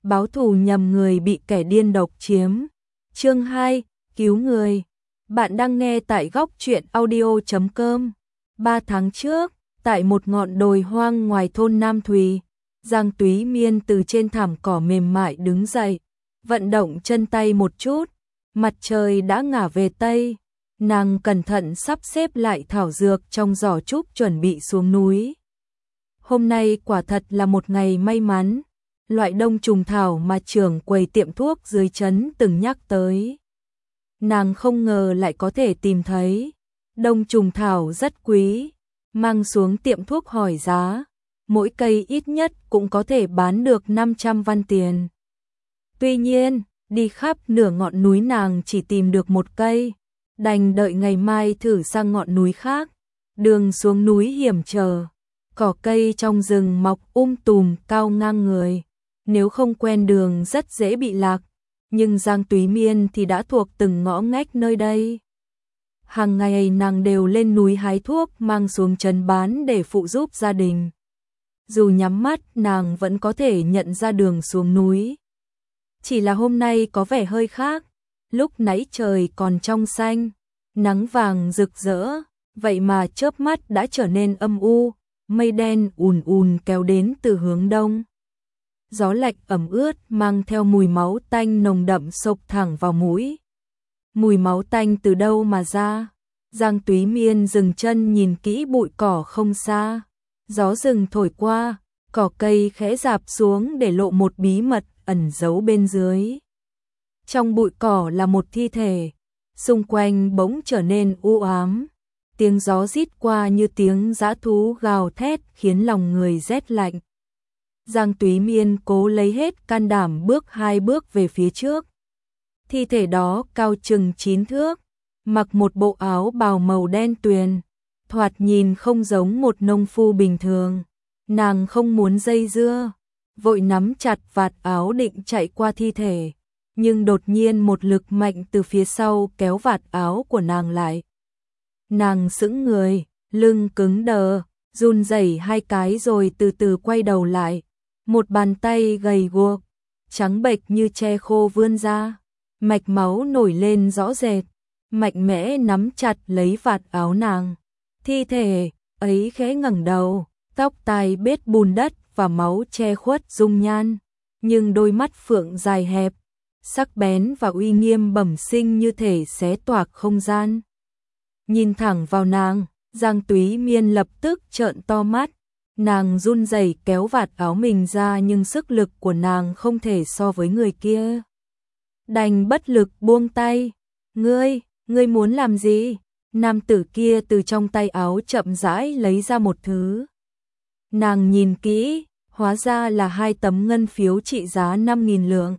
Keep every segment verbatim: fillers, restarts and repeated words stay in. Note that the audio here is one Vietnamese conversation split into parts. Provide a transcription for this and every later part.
báo thù nhầm người bị kẻ điên độc chiếm. Chương hai, cứu người. Bạn đang nghe tại góc truyện audio chấm com. Ba tháng trước, tại một ngọn đồi hoang ngoài thôn Nam Thùy, Giang Túy Miên từ trên thảm cỏ mềm mại đứng dậy, vận động chân tay một chút, mặt trời đã ngả về tây, nàng cẩn thận sắp xếp lại thảo dược trong giỏ trúc chuẩn bị xuống núi. Hôm nay quả thật là một ngày may mắn, loại đông trùng thảo mà trưởng quầy tiệm thuốc dưới trấn từng nhắc tới. Nàng không ngờ lại có thể tìm thấy, đông trùng thảo rất quý, mang xuống tiệm thuốc hỏi giá, mỗi cây ít nhất cũng có thể bán được năm trăm văn tiền. Tuy nhiên, đi khắp nửa ngọn núi nàng chỉ tìm được một cây, đành đợi ngày mai thử sang ngọn núi khác. Đường xuống núi hiểm trở, cỏ cây trong rừng mọc um tùm cao ngang người, nếu không quen đường rất dễ bị lạc, nhưng Giang Túy Miên thì đã thuộc từng ngõ ngách nơi đây. Hàng ngày nàng đều lên núi hái thuốc mang xuống trấn bán để phụ giúp gia đình. Dù nhắm mắt nàng vẫn có thể nhận ra đường xuống núi. Chỉ là hôm nay có vẻ hơi khác, lúc nãy trời còn trong xanh, nắng vàng rực rỡ, vậy mà chớp mắt đã trở nên âm u, mây đen ùn ùn kéo đến từ hướng đông. Gió lạnh ẩm ướt mang theo mùi máu tanh nồng đậm xộc thẳng vào mũi. Mùi máu tanh từ đâu mà ra? Giang Túy Miên dừng chân nhìn kỹ bụi cỏ không xa. Gió rừng thổi qua, cỏ cây khẽ rạp xuống để lộ một bí mật ẩn giấu bên dưới. Trong bụi cỏ là một thi thể, xung quanh bỗng trở nên u ám. Tiếng gió rít qua như tiếng dã thú gào thét khiến lòng người rét lạnh. Giang Túy Miên cố lấy hết can đảm bước hai bước về phía trước. Thi thể đó cao chừng chín thước, mặc một bộ áo bào màu đen tuyền, thoạt nhìn không giống một nông phu bình thường. Nàng không muốn dây dưa, vội nắm chặt vạt áo định chạy qua thi thể, nhưng đột nhiên một lực mạnh từ phía sau kéo vạt áo của nàng lại. Nàng sững người, lưng cứng đờ, run rẩy hai cái rồi từ từ quay đầu lại. Một bàn tay gầy guộc, trắng bệch như tre khô vươn ra, mạch máu nổi lên rõ rệt, mạnh mẽ nắm chặt lấy vạt áo nàng. Thi thể ấy khẽ ngẩng đầu, tóc tai bết bùn đất và máu che khuất dung nhan, nhưng đôi mắt phượng dài hẹp, sắc bén và uy nghiêm bẩm sinh như thể xé toạc không gian. Nhìn thẳng vào nàng, Giang Túy Miên lập tức trợn to mắt. Nàng run rẩy kéo vạt áo mình ra nhưng sức lực của nàng không thể so với người kia. Đành bất lực buông tay. Ngươi, ngươi muốn làm gì? Nam tử kia từ trong tay áo chậm rãi lấy ra một thứ. Nàng nhìn kỹ, hóa ra là hai tấm ngân phiếu trị giá năm nghìn lượng.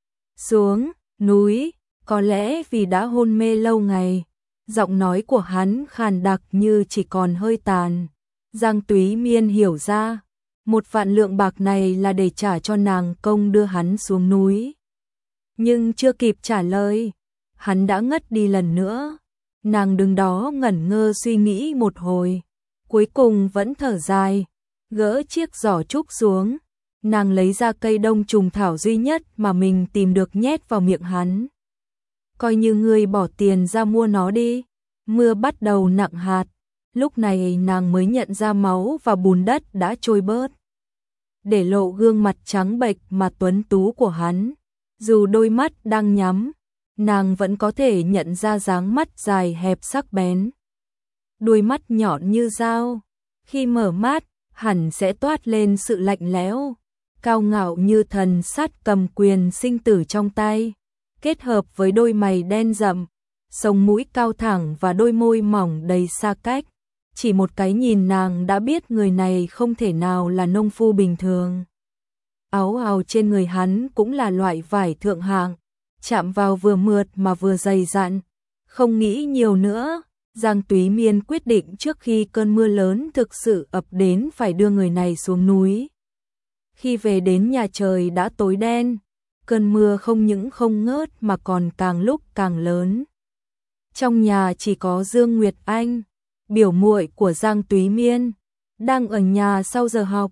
Xuống núi, có lẽ vì đã hôn mê lâu ngày, giọng nói của hắn khàn đặc như chỉ còn hơi tàn. Giang Túy Miên hiểu ra, một vạn lượng bạc này là để trả cho nàng công đưa hắn xuống núi. Nhưng chưa kịp trả lời, hắn đã ngất đi lần nữa. Nàng đứng đó ngẩn ngơ suy nghĩ một hồi, cuối cùng vẫn thở dài, gỡ chiếc giỏ trúc xuống. Nàng lấy ra cây đông trùng thảo duy nhất mà mình tìm được nhét vào miệng hắn. Coi như ngươi bỏ tiền ra mua nó đi. Mưa bắt đầu nặng hạt. Lúc này nàng mới nhận ra máu và bùn đất đã trôi bớt, để lộ gương mặt trắng bệch mà tuấn tú của hắn. Dù đôi mắt đang nhắm, nàng vẫn có thể nhận ra dáng mắt dài hẹp sắc bén. Đuôi mắt nhọn như dao, khi mở mắt, hẳn sẽ toát lên sự lạnh lẽo, cao ngạo như thần sát cầm quyền sinh tử trong tay, kết hợp với đôi mày đen rậm, sống mũi cao thẳng và đôi môi mỏng đầy xa cách. Chỉ một cái nhìn nàng đã biết người này không thể nào là nông phu bình thường. Áo áo trên người hắn cũng là loại vải thượng hạng, chạm vào vừa mượt mà vừa dày dặn. Không nghĩ nhiều nữa, Giang Túy Miên quyết định trước khi cơn mưa lớn thực sự ập đến phải đưa người này xuống núi. Khi về đến nhà trời đã tối đen, cơn mưa không những không ngớt mà còn càng lúc càng lớn. Trong nhà chỉ có Dương Nguyệt Anh, biểu muội của Giang Túy Miên, đang ở nhà sau giờ học.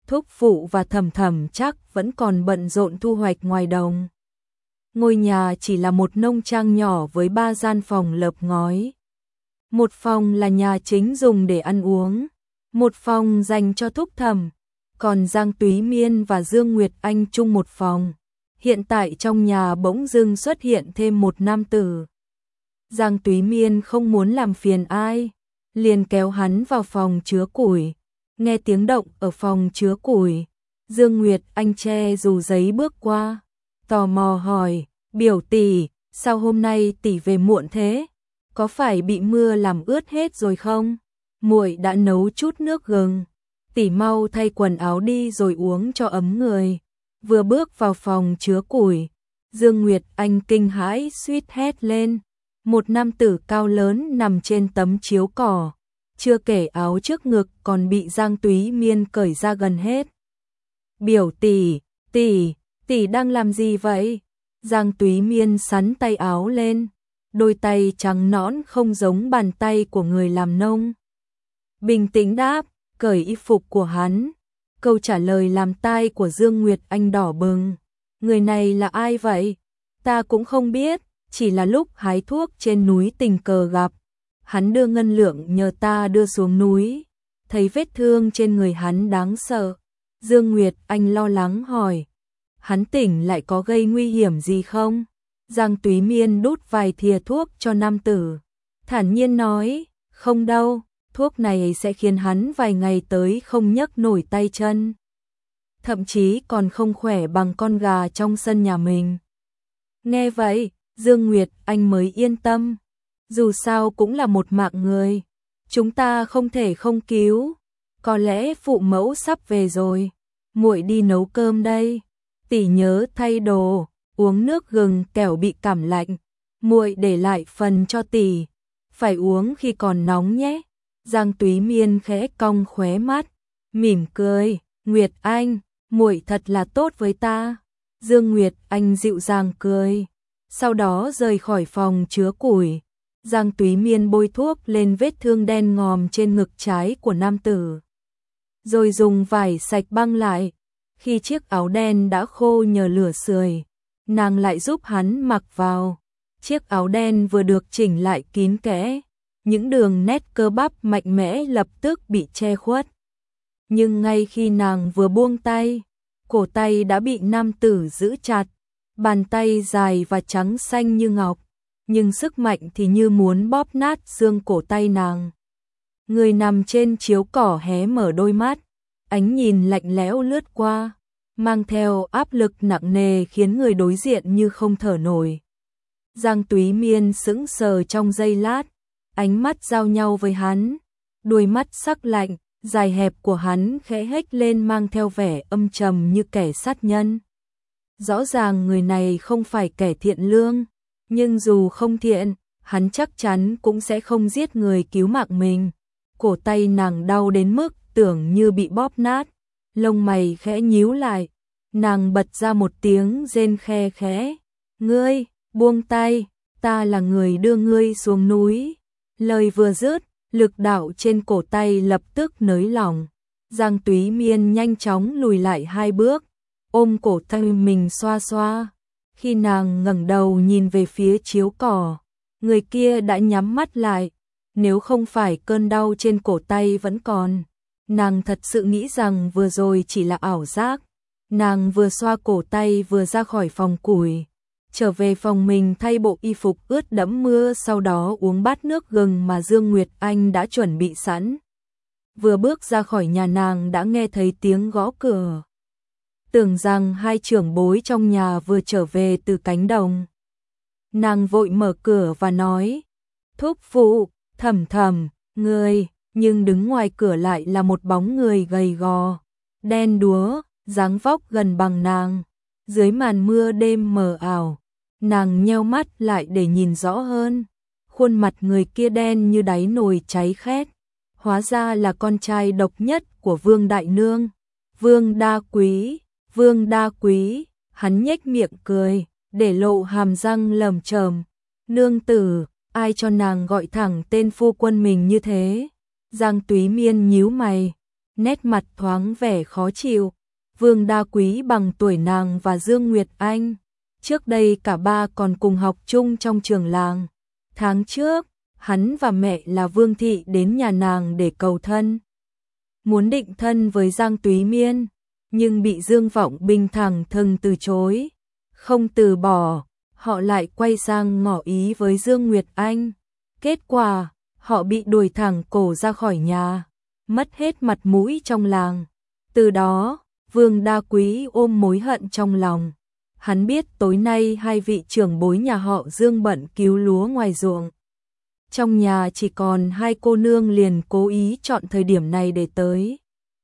thúc phụ và Thẩm Thẩm chắc vẫn còn bận rộn thu hoạch ngoài đồng. Ngôi nhà chỉ là một nông trang nhỏ với ba gian phòng lợp ngói. Một phòng là nhà chính dùng để ăn uống, một phòng dành cho thúc Thẩm, còn Giang Túy Miên và Dương Nguyệt Anh chung một phòng. Hiện tại trong nhà bỗng dưng xuất hiện thêm một nam tử. Giang Túy Miên không muốn làm phiền ai, liền kéo hắn vào phòng chứa củi. Nghe tiếng động ở phòng chứa củi, Dương Nguyệt Anh che dù giấy bước qua, tò mò hỏi, biểu tỷ, sao hôm nay tỷ về muộn thế? Có phải bị mưa làm ướt hết rồi không? Muội đã nấu chút nước gừng, tỷ mau thay quần áo đi rồi uống cho ấm người. Vừa bước vào phòng chứa củi, Dương Nguyệt Anh kinh hãi suýt hét lên. Một nam tử cao lớn nằm trên tấm chiếu cỏ, chưa kể áo trước ngực còn bị Giang Túy Miên cởi ra gần hết. Biểu tỷ, tỷ, tỷ đang làm gì vậy? Giang Túy Miên xắn tay áo lên, đôi tay trắng nõn không giống bàn tay của người làm nông. Bình tĩnh đáp, cởi y phục của hắn. Câu trả lời làm tai của Dương Nguyệt Anh đỏ bừng. Người này là ai vậy? Ta cũng không biết, chỉ là lúc hái thuốc trên núi tình cờ gặp. Hắn đưa ngân lượng nhờ ta đưa xuống núi. Thấy vết thương trên người hắn đáng sợ. Dương Nguyệt Anh lo lắng hỏi. Hắn tỉnh lại có gây nguy hiểm gì không? Giang Túy Miên đút vài thìa thuốc cho nam tử. Thản nhiên nói, không đâu, thuốc này sẽ khiến hắn vài ngày tới không nhấc nổi tay chân. Thậm chí còn không khỏe bằng con gà trong sân nhà mình. Nghe vậy, Dương Nguyệt Anh mới yên tâm. Dù sao cũng là một mạng người. Chúng ta không thể không cứu. Có lẽ phụ mẫu sắp về rồi. Muội đi nấu cơm đây. Tỷ nhớ thay đồ, uống nước gừng kẻo bị cảm lạnh. Muội để lại phần cho tỷ. Phải uống khi còn nóng nhé. Giang Túy Miên khẽ cong khóe mắt, mỉm cười, Nguyệt Anh, muội thật là tốt với ta. Dương Nguyệt Anh dịu dàng cười, sau đó rời khỏi phòng chứa củi. Giang Túy Miên bôi thuốc lên vết thương đen ngòm trên ngực trái của nam tử, rồi dùng vải sạch băng lại. Khi chiếc áo đen đã khô nhờ lửa sưởi, nàng lại giúp hắn mặc vào. Chiếc áo đen vừa được chỉnh lại kín kẽ, những đường nét cơ bắp mạnh mẽ lập tức bị che khuất. Nhưng ngay khi nàng vừa buông tay, cổ tay đã bị nam tử giữ chặt, bàn tay dài và trắng xanh như ngọc, nhưng sức mạnh thì như muốn bóp nát xương cổ tay nàng. Người nằm trên chiếu cỏ hé mở đôi mắt, ánh nhìn lạnh lẽo lướt qua, mang theo áp lực nặng nề khiến người đối diện như không thở nổi. Giang Túy Miên sững sờ trong giây lát, ánh mắt giao nhau với hắn, đôi mắt sắc lạnh, dài hẹp của hắn khẽ hếch lên mang theo vẻ âm trầm như kẻ sát nhân. Rõ ràng người này không phải kẻ thiện lương, nhưng dù không thiện, hắn chắc chắn cũng sẽ không giết người cứu mạng mình. Cổ tay nàng đau đến mức tưởng như bị bóp nát, lông mày khẽ nhíu lại, nàng bật ra một tiếng rên khe khẽ, "Ngươi, buông tay, ta là người đưa ngươi xuống núi." Lời vừa dứt, lực đạo trên cổ tay lập tức nới lỏng. Giang Túy Miên nhanh chóng lùi lại hai bước, ôm cổ tay mình xoa xoa. Khi nàng ngẩng đầu nhìn về phía chiếu cỏ, người kia đã nhắm mắt lại. Nếu không phải cơn đau trên cổ tay vẫn còn, nàng thật sự nghĩ rằng vừa rồi chỉ là ảo giác. Nàng vừa xoa cổ tay vừa ra khỏi phòng củi, trở về phòng mình thay bộ y phục ướt đẫm mưa, sau đó uống bát nước gừng mà Dương Nguyệt Anh đã chuẩn bị sẵn. Vừa bước ra khỏi nhà nàng đã nghe thấy tiếng gõ cửa. Tưởng rằng hai trưởng bối trong nhà vừa trở về từ cánh đồng. Nàng vội mở cửa và nói, "Thúc phụ, Thẩm Thẩm, người", nhưng đứng ngoài cửa lại là một bóng người gầy gò, đen đúa, dáng vóc gần bằng nàng. Dưới màn mưa đêm mờ ảo, nàng nheo mắt lại để nhìn rõ hơn. Khuôn mặt người kia đen như đáy nồi cháy khét. Hóa ra là con trai độc nhất của Vương Đại Nương, Vương Đa Quý. Vương Đa Quý, hắn nhếch miệng cười, để lộ hàm răng lởm chởm. "Nương tử, ai cho nàng gọi thẳng tên phu quân mình như thế?" Giang Túy Miên nhíu mày, nét mặt thoáng vẻ khó chịu. Vương Đa Quý bằng tuổi nàng và Dương Nguyệt Anh, trước đây cả ba còn cùng học chung trong trường làng. Tháng trước, hắn và mẹ là Vương Thị đến nhà nàng để cầu thân. Muốn định thân với Giang Túy Miên, nhưng bị Dương Vọng Bình thẳng thừng từ chối. Không từ bỏ, họ lại quay sang ngỏ ý với Dương Nguyệt Anh. Kết quả, họ bị đuổi thẳng cổ ra khỏi nhà, mất hết mặt mũi trong làng. Từ đó, Vương Đa Quý ôm mối hận trong lòng. Hắn biết tối nay hai vị trưởng bối nhà họ Dương bận cứu lúa ngoài ruộng. Trong nhà chỉ còn hai cô nương, liền cố ý chọn thời điểm này để tới.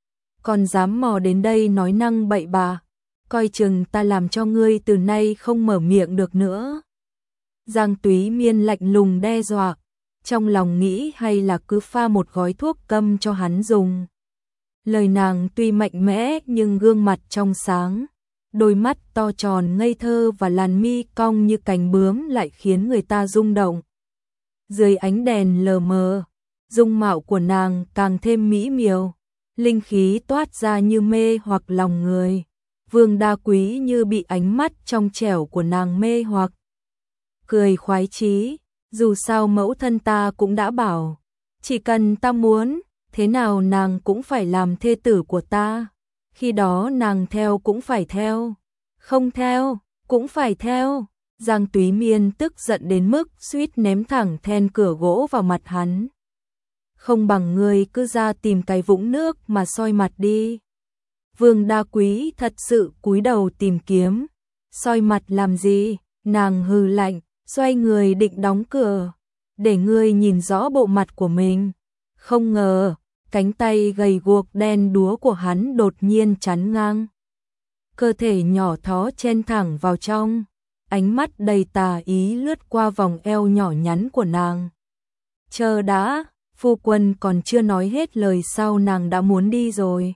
Còn dám mò đến đây nói năng bậy bạ, coi chừng ta làm cho ngươi từ nay không mở miệng được nữa. Giang Túy Miên lạnh lùng đe dọa, trong lòng nghĩ hay là cứ pha một gói thuốc câm cho hắn dùng. Lời nàng tuy mạnh mẽ nhưng gương mặt trong sáng, đôi mắt to tròn ngây thơ và làn mi cong như cánh bướm lại khiến người ta rung động. Dưới ánh đèn lờ mờ, dung mạo của nàng càng thêm mỹ miều, linh khí toát ra như mê hoặc lòng người. Vương Đa Quý như bị ánh mắt trong trẻo của nàng mê hoặc. Cười khoái chí, dù sao mẫu thân ta cũng đã bảo, chỉ cần ta muốn, thế nào nàng cũng phải làm thê tử của ta. Khi đó nàng theo cũng phải theo, không theo cũng phải theo. Giang Túy Miên tức giận đến mức suýt ném thẳng then cửa gỗ vào mặt hắn. Không bằng ngươi cứ ra tìm cái vũng nước mà soi mặt đi. Vương Đa Quý thật sự cúi đầu tìm kiếm. Soi mặt làm gì? Nàng hừ lạnh, xoay người định đóng cửa, để ngươi nhìn rõ bộ mặt của mình. Không ngờ, cánh tay gầy guộc đen đúa của hắn đột nhiên chắn ngang. Cơ thể nhỏ thó chen thẳng vào trong, ánh mắt đầy tà ý lướt qua vòng eo nhỏ nhắn của nàng. Chờ đã, phu quân còn chưa nói hết lời sau nàng đã muốn đi rồi.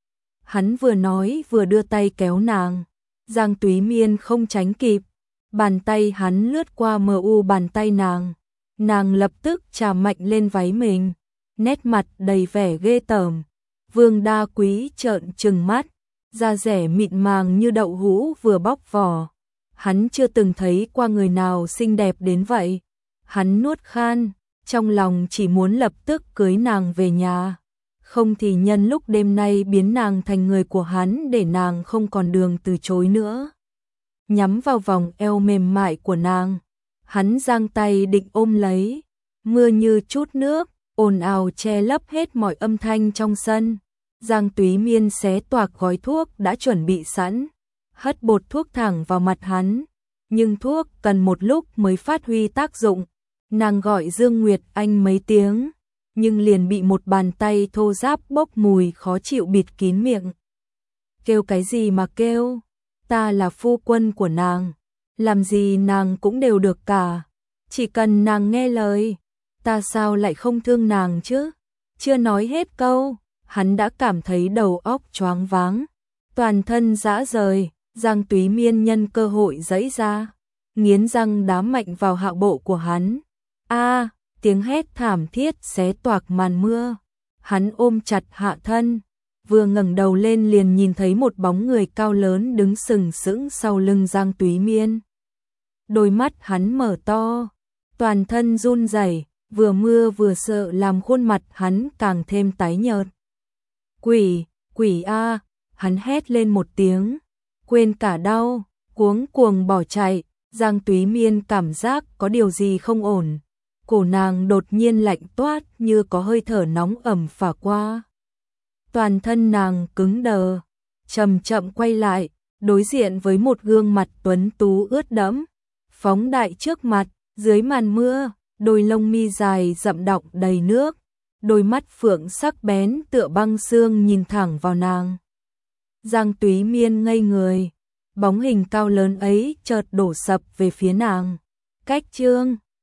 Hắn vừa nói vừa đưa tay kéo nàng. Giang Túy Miên không tránh kịp, bàn tay hắn lướt qua mờ u bàn tay nàng. Nàng lập tức chà mạnh lên váy mình, nét mặt đầy vẻ ghê tởm. Vương Đa Quý trợn trừng mắt, da rẻ mịn màng như đậu hũ vừa bóc vỏ. Hắn chưa từng thấy qua người nào xinh đẹp đến vậy. Hắn nuốt khan, trong lòng chỉ muốn lập tức cưới nàng về nhà. Không thì nhân lúc đêm nay biến nàng thành người của hắn để nàng không còn đường từ chối nữa. Nhắm vào vòng eo mềm mại của nàng, hắn giang tay định ôm lấy. Mưa như chút nước, ồn ào che lấp hết mọi âm thanh trong sân. Giang Túy Miên xé toạc gói thuốc đã chuẩn bị sẵn, hất bột thuốc thẳng vào mặt hắn. Nhưng thuốc cần một lúc mới phát huy tác dụng. Nàng gọi Dương Nguyệt Anh mấy tiếng, nhưng liền bị một bàn tay thô ráp bốc mùi khó chịu bịt kín miệng. Kêu cái gì mà kêu? Ta là phu quân của nàng, làm gì nàng cũng đều được cả. Chỉ cần nàng nghe lời, ta sao lại không thương nàng chứ? Chưa nói hết câu, hắn đã cảm thấy đầu óc choáng váng, toàn thân rã rời. Giang Túy Miên nhân cơ hội giãy ra, nghiến răng đá mạnh vào hạ bộ của hắn. A, tiếng hét thảm thiết xé toạc màn mưa. Hắn ôm chặt hạ thân, vừa ngẩng đầu lên liền nhìn thấy một bóng người cao lớn đứng sừng sững sau lưng Giang Túy Miên. Đôi mắt hắn mở to, toàn thân run rẩy, vừa mưa vừa sợ làm khuôn mặt hắn càng thêm tái nhợt. Quỷ, quỷ a, hắn hét lên một tiếng, quên cả đau, cuống cuồng bỏ chạy. Giang Túy Miên cảm giác có điều gì không ổn, cổ nàng đột nhiên lạnh toát như có hơi thở nóng ẩm phả qua. Toàn thân nàng cứng đờ, chậm chậm quay lại, đối diện với một gương mặt tuấn tú ướt đẫm, phóng đại trước mặt. Dưới màn mưa, đôi lông mi dài rậm đọng đầy nước, đôi mắt phượng sắc bén tựa băng xương nhìn thẳng vào nàng. Giang Túy Miên ngây người, bóng hình cao lớn ấy chợt đổ sập về phía nàng. Cách chương